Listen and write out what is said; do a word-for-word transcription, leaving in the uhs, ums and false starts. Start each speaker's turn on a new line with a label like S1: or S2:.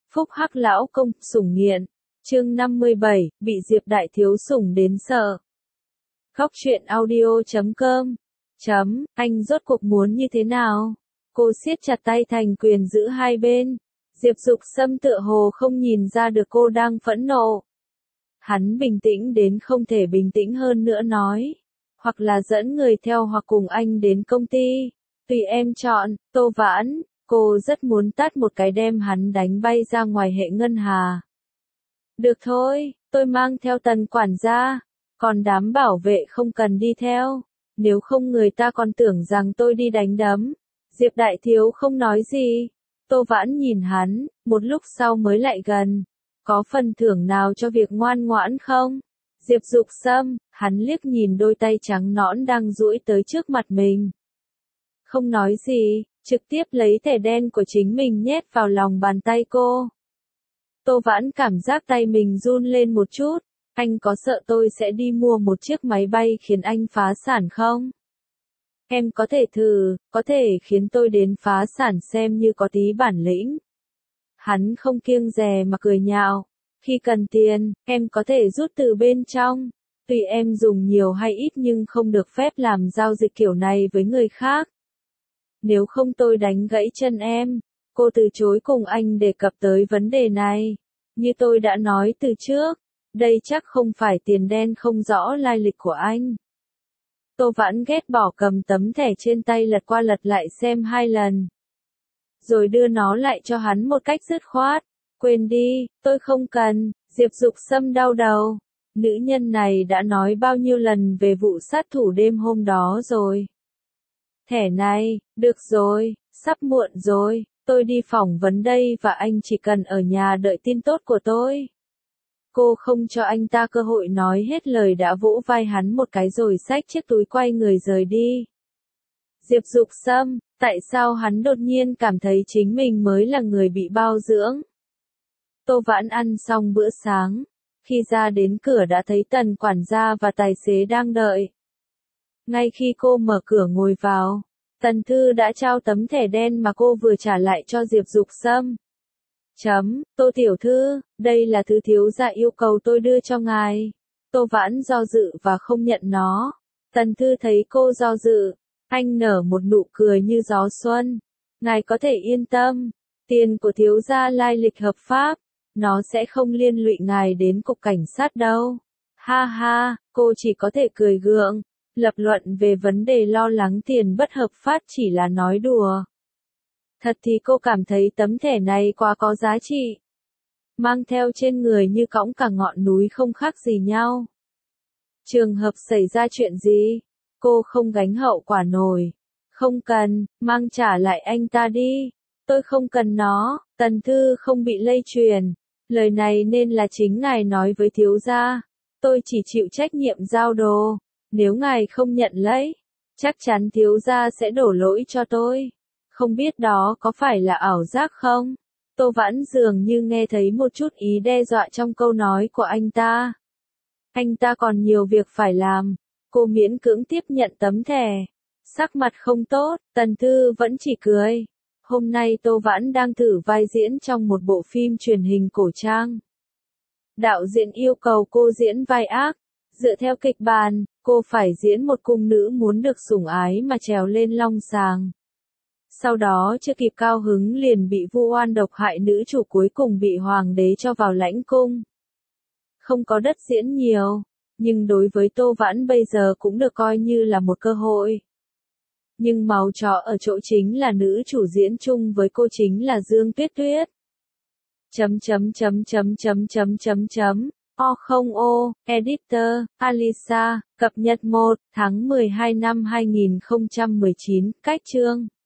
S1: Phúc Hắc lão công, sủng nghiện. Chương năm mươi bảy, bị Diệp đại thiếu sủng đến sợ. Góc truyện audio chấm com. Chấm, anh rốt cuộc muốn như thế nào? Cô siết chặt tay thành quyền giữ hai bên. Diệp Dục Sâm tựa hồ không nhìn ra được cô đang phẫn nộ. Hắn bình tĩnh đến không thể bình tĩnh hơn nữa nói. Hoặc là dẫn người theo hoặc cùng anh đến công ty. Tùy em chọn. Tô Vãn, cô rất muốn tát một cái đem hắn đánh bay ra ngoài hệ ngân hà. Được thôi, tôi mang theo Tần quản gia. Còn đám bảo vệ không cần đi theo. Nếu không người ta còn tưởng rằng tôi đi đánh đấm. Diệp đại thiếu không nói gì. Tô Vãn nhìn hắn, một lúc sau mới lại gần. Có phần thưởng nào cho việc ngoan ngoãn không? Diệp Dục Sâm, hắn liếc nhìn đôi tay trắng nõn đang duỗi tới trước mặt mình. Không nói gì, trực tiếp lấy thẻ đen của chính mình nhét vào lòng bàn tay cô. Tô Vãn cảm giác tay mình run lên một chút. Anh có sợ tôi sẽ đi mua một chiếc máy bay khiến anh phá sản không? Em có thể thử, có thể khiến tôi đến phá sản xem như có tí bản lĩnh. Hắn không kiêng dè mà cười nhạo. Khi cần tiền, em có thể rút từ bên trong. Tùy em dùng nhiều hay ít nhưng không được phép làm giao dịch kiểu này với người khác. Nếu không tôi đánh gãy chân em. Cô từ chối cùng anh đề cập tới vấn đề này. Như tôi đã nói từ trước, đây chắc không phải tiền đen không rõ lai lịch của anh. Tô Vãn ghét bỏ cầm tấm thẻ trên tay lật qua lật lại xem hai lần. Rồi đưa nó lại cho hắn một cách dứt khoát. Quên đi, tôi không cần. Diệp Dục Sâm đau đầu. Nữ nhân này đã nói bao nhiêu lần về vụ sát thủ đêm hôm đó rồi. Thẻ này, được rồi, sắp muộn rồi, tôi đi phỏng vấn đây và anh chỉ cần ở nhà đợi tin tốt của tôi. Cô không cho anh ta cơ hội nói hết lời đã vỗ vai hắn một cái rồi xách chiếc túi quay người rời đi. Diệp Dục Sâm, tại sao hắn đột nhiên cảm thấy chính mình mới là người bị bao dưỡng? Tô Vãn ăn xong bữa sáng, khi ra đến cửa đã thấy Tần quản gia và tài xế đang đợi. Ngay khi cô mở cửa ngồi vào, Tần Thư đã trao tấm thẻ đen mà cô vừa trả lại cho Diệp Dục Sâm. Chấm, Tô tiểu thư, đây là thứ thiếu gia yêu cầu tôi đưa cho ngài. Tô Vãn do dự và không nhận nó. Tần Thư thấy cô do dự, anh nở một nụ cười như gió xuân. Ngài có thể yên tâm, tiền của thiếu gia lai lịch hợp pháp, nó sẽ không liên lụy ngài đến cục cảnh sát đâu. Ha ha, cô chỉ có thể cười gượng. Lập luận về vấn đề lo lắng tiền bất hợp pháp chỉ là nói đùa. Thật thì cô cảm thấy tấm thẻ này quá có giá trị. Mang theo trên người như cõng cả ngọn núi không khác gì nhau. Trường hợp xảy ra chuyện gì, cô không gánh hậu quả nổi. Không cần, mang trả lại anh ta đi. Tôi không cần nó, Tần Thư không bị lây truyền. Lời này nên là chính ngài nói với thiếu gia. Tôi chỉ chịu trách nhiệm giao đồ. Nếu ngài không nhận lấy, chắc chắn thiếu gia sẽ đổ lỗi cho tôi. Không biết đó có phải là ảo giác không? Tô Vãn dường như nghe thấy một chút ý đe dọa trong câu nói của anh ta. Anh ta còn nhiều việc phải làm. Cô miễn cưỡng tiếp nhận tấm thẻ. Sắc mặt không tốt, Tần Thư vẫn chỉ cười. Hôm nay Tô Vãn đang thử vai diễn trong một bộ phim truyền hình cổ trang. Đạo diễn yêu cầu cô diễn vai ác. Dựa theo kịch bản, cô phải diễn một cung nữ muốn được sủng ái mà trèo lên long sàng. Sau đó chưa kịp cao hứng liền bị vu oan độc hại nữ chủ cuối cùng bị hoàng đế cho vào lãnh cung. Không có đất diễn nhiều, nhưng đối với Tô Vãn bây giờ cũng được coi như là một cơ hội. Nhưng máu chó ở chỗ chính là nữ chủ diễn chung với cô chính là Dương Tuyết Tuyết. Chấm chấm chấm chấm chấm chấm chấm chấm. O không O, Editor, Alisa, cập nhật một tháng mười hai năm hai nghìn không trăm mười chín, cách chương.